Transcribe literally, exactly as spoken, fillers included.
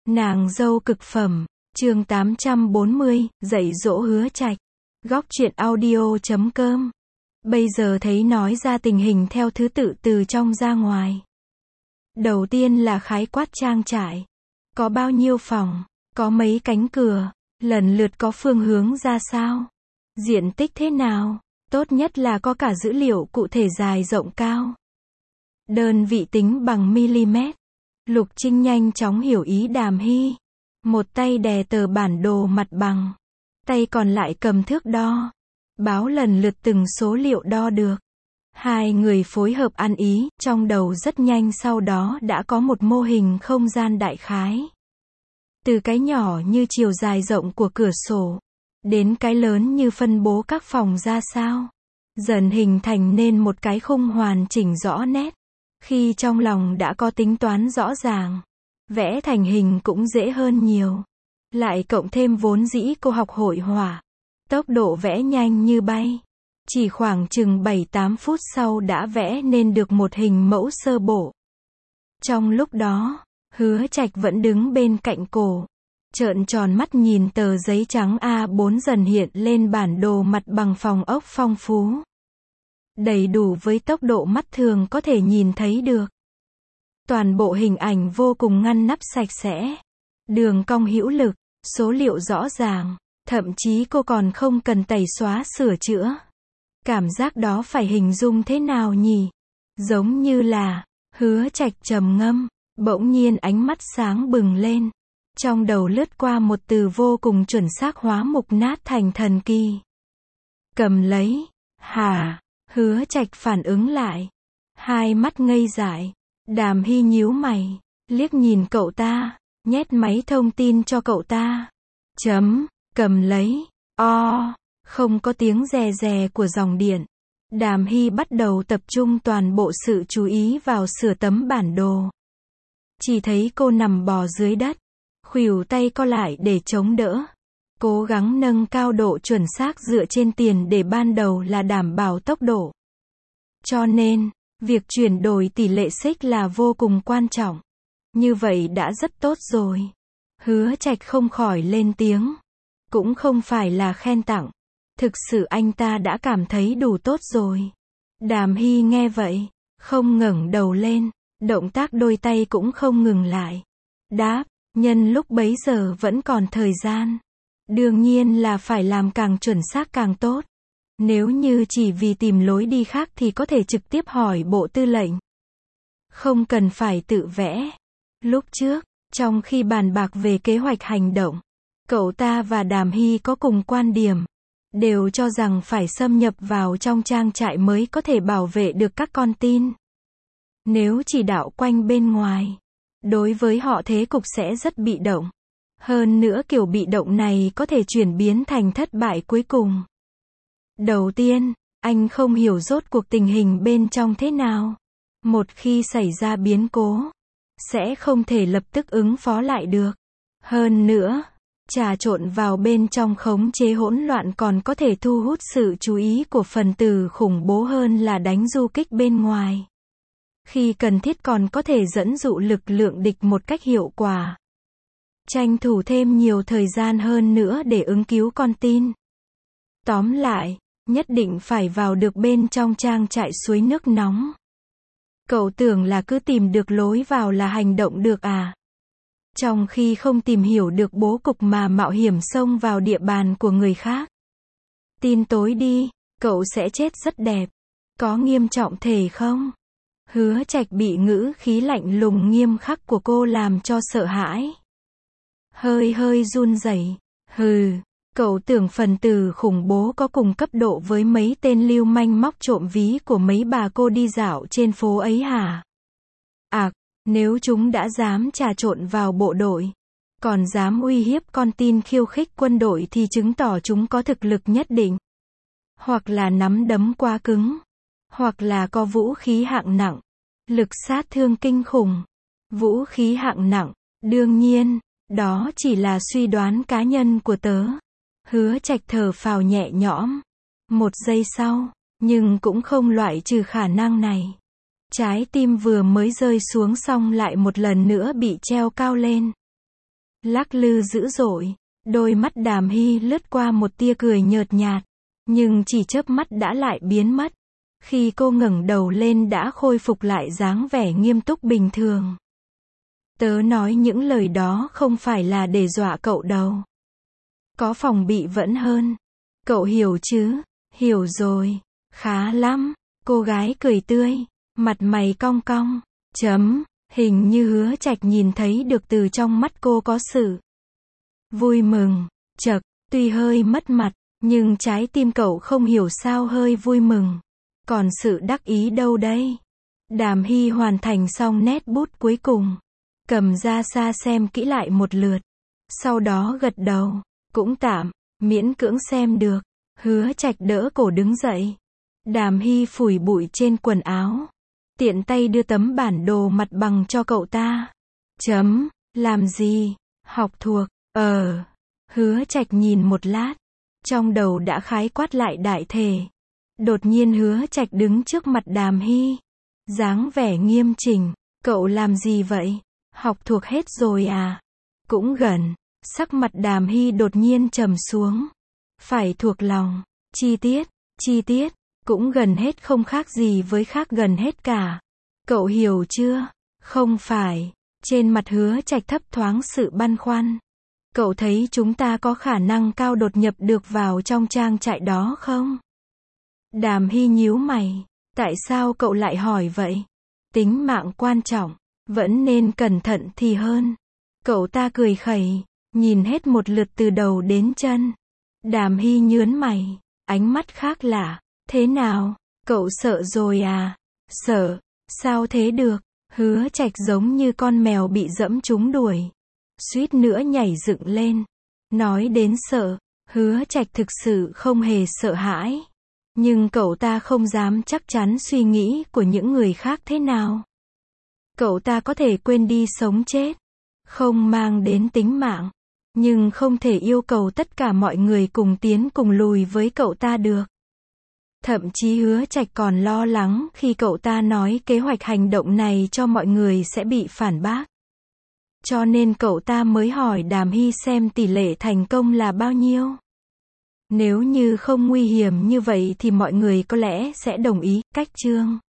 Nàng dâu cực phẩm, chương tám trăm bốn mươi, dạy dỗ Hứa Trạch. Góc truyện audio chấm com. Bây giờ thấy nói ra tình hình theo thứ tự từ trong ra ngoài. Đầu tiên là khái quát trang trại. Có bao nhiêu phòng, có mấy cánh cửa, lần lượt có phương hướng ra sao, diện tích thế nào, tốt nhất là có cả dữ liệu cụ thể dài rộng cao. Đơn vị tính bằng mm. Lục Trinh nhanh chóng hiểu ý Đàm Hy. Một tay đè tờ bản đồ mặt bằng, tay còn lại cầm thước đo, báo lần lượt từng số liệu đo được. Hai người phối hợp ăn ý, trong đầu rất nhanh sau đó đã có một mô hình không gian đại khái. Từ cái nhỏ như chiều dài rộng của cửa sổ, đến cái lớn như phân bố các phòng ra sao, dần hình thành nên một cái khung hoàn chỉnh rõ nét. Khi trong lòng đã có tính toán rõ ràng, vẽ thành hình cũng dễ hơn nhiều. Lại cộng thêm vốn dĩ cô học hội họa, tốc độ vẽ nhanh như bay. Chỉ khoảng chừng bảy tám phút sau đã vẽ nên được một hình mẫu sơ bộ. Trong lúc đó, Hứa Trạch vẫn đứng bên cạnh cổ, trợn tròn mắt nhìn tờ giấy trắng A bốn dần hiện lên bản đồ mặt bằng phòng ốc phong phú. Đầy đủ với tốc độ mắt thường có thể nhìn thấy được. Toàn bộ hình ảnh vô cùng ngăn nắp sạch sẽ. Đường cong hữu lực, số liệu rõ ràng, thậm chí cô còn không cần tẩy xóa sửa chữa. Cảm giác đó phải hình dung thế nào nhỉ? Giống như là, Hứa Trạch trầm ngâm, bỗng nhiên ánh mắt sáng bừng lên. Trong đầu lướt qua một từ vô cùng chuẩn xác hóa mục nát thành thần kỳ. Cầm lấy, hả? Hứa Trạch phản ứng lại. Hai mắt ngây dại. Đàm Hy nhíu mày, liếc nhìn cậu ta, nhét máy thông tin cho cậu ta. Chấm, cầm lấy, o, không có tiếng rè rè của dòng điện. Đàm Hy bắt đầu tập trung toàn bộ sự chú ý vào sửa tấm bản đồ. Chỉ thấy cô nằm bò dưới đất, khuỷu tay co lại để chống đỡ. Cố gắng nâng cao độ chuẩn xác dựa trên tiền để ban đầu là đảm bảo tốc độ. Cho nên, việc chuyển đổi tỷ lệ xích là vô cùng quan trọng. Như vậy đã rất tốt rồi. Hứa Trạch không khỏi lên tiếng. Cũng không phải là khen tặng. Thực sự anh ta đã cảm thấy đủ tốt rồi. Đàm Hy nghe vậy, không ngẩng đầu lên, động tác đôi tay cũng không ngừng lại. Đáp, nhân lúc bấy giờ vẫn còn thời gian. Đương nhiên là phải làm càng chuẩn xác càng tốt. Nếu như chỉ vì tìm lối đi khác thì có thể trực tiếp hỏi bộ tư lệnh. Không cần phải tự vẽ. Lúc trước, trong khi bàn bạc về kế hoạch hành động, cậu ta và Đàm Hy có cùng quan điểm. Đều cho rằng phải xâm nhập vào trong trang trại mới có thể bảo vệ được các con tin. Nếu chỉ đạo quanh bên ngoài, đối với họ thế cục sẽ rất bị động. Hơn nữa kiểu bị động này có thể chuyển biến thành thất bại cuối cùng. Đầu tiên, anh không hiểu rốt cuộc tình hình bên trong thế nào. Một khi xảy ra biến cố, sẽ không thể lập tức ứng phó lại được. Hơn nữa, trà trộn vào bên trong khống chế hỗn loạn còn có thể thu hút sự chú ý của phần tử khủng bố hơn là đánh du kích bên ngoài. Khi cần thiết còn có thể dẫn dụ lực lượng địch một cách hiệu quả. Tranh thủ thêm nhiều thời gian hơn nữa để ứng cứu con tin. Tóm lại, nhất định phải vào được bên trong trang trại suối nước nóng. Cậu tưởng là cứ tìm được lối vào là hành động được à? Trong khi không tìm hiểu được bố cục mà mạo hiểm xông vào địa bàn của người khác. Tin tối đi, cậu sẽ chết rất đẹp. Có nghiêm trọng thể không? Hứa Trạch bị ngữ khí lạnh lùng nghiêm khắc của cô làm cho sợ hãi. Hơi hơi run rẩy. Hừ, cậu tưởng phần tử khủng bố có cùng cấp độ với mấy tên lưu manh móc trộm ví của mấy bà cô đi dạo trên phố ấy hả? À, nếu chúng đã dám trà trộn vào bộ đội, còn dám uy hiếp con tin khiêu khích quân đội thì chứng tỏ chúng có thực lực nhất định. Hoặc là nắm đấm quá cứng, hoặc là có vũ khí hạng nặng, lực sát thương kinh khủng. Vũ khí hạng nặng, đương nhiên, đó chỉ là suy đoán cá nhân của tớ. Hứa Trạch thở phào nhẹ nhõm. Một giây sau, nhưng cũng không loại trừ khả năng này. Trái tim vừa mới rơi xuống xong lại một lần nữa bị treo cao lên. lắc lư dữ dội. Đôi mắt Đàm Hy lướt qua một tia cười nhợt nhạt, nhưng chỉ chớp mắt đã lại biến mất. Khi cô ngẩng đầu lên đã khôi phục lại dáng vẻ nghiêm túc bình thường. Tớ nói những lời đó không phải là để dọa cậu đâu. Có phòng bị vẫn hơn. Cậu hiểu chứ? Hiểu rồi. Khá lắm. Cô gái cười tươi, mặt mày cong cong. Chấm, hình như Hứa Trạch nhìn thấy được từ trong mắt cô có sự vui mừng. Chậc, tuy hơi mất mặt, nhưng trái tim cậu không hiểu sao hơi vui mừng. Còn sự đắc ý đâu đây? Đàm Hy hoàn thành xong nét bút cuối cùng, cầm ra xa xem kỹ lại một lượt. Sau đó gật đầu, cũng tạm, miễn cưỡng xem được. Hứa Trạch đỡ cổ đứng dậy. Đàm Hy phủi bụi trên quần áo, tiện tay đưa tấm bản đồ mặt bằng cho cậu ta. Chấm, làm gì? Học thuộc. Ờ. Hứa Trạch nhìn một lát, trong đầu đã khái quát lại đại thể. Đột nhiên Hứa Trạch đứng trước mặt Đàm Hy, dáng vẻ nghiêm chỉnh. Cậu làm gì vậy? Học thuộc hết rồi à? Cũng gần. Sắc mặt Đàm Hy đột nhiên trầm xuống. Phải thuộc lòng. Chi tiết, chi tiết, cũng gần hết không khác gì với khác gần hết cả. Cậu hiểu chưa? Không phải. Trên mặt Hứa Trạch thấp thoáng sự băn khoăn. Cậu thấy chúng ta có khả năng cao đột nhập được vào trong trang trại đó không? Đàm Hy nhíu mày. Tại sao cậu lại hỏi vậy? Tính mạng quan trọng, vẫn nên cẩn thận thì hơn. Cậu ta cười khẩy, nhìn hết một lượt từ đầu đến chân. Đàm Hy nhớn mày, ánh mắt khác lạ. Thế nào? Cậu sợ rồi à? Sợ? Sao thế được? Hứa Trạch giống như con mèo bị dẫm trúng đuổi, suýt nữa nhảy dựng lên. Nói đến sợ, Hứa Trạch thực sự không hề sợ hãi. Nhưng cậu ta không dám chắc chắn suy nghĩ của những người khác thế nào. Cậu ta có thể quên đi sống chết, không mang đến tính mạng, nhưng không thể yêu cầu tất cả mọi người cùng tiến cùng lùi với cậu ta được. Thậm chí Hứa Trạch còn lo lắng khi cậu ta nói kế hoạch hành động này cho mọi người sẽ bị phản bác. Cho nên cậu ta mới hỏi Đàm Hy xem tỷ lệ thành công là bao nhiêu. Nếu như không nguy hiểm như vậy thì mọi người có lẽ sẽ đồng ý. Cách chương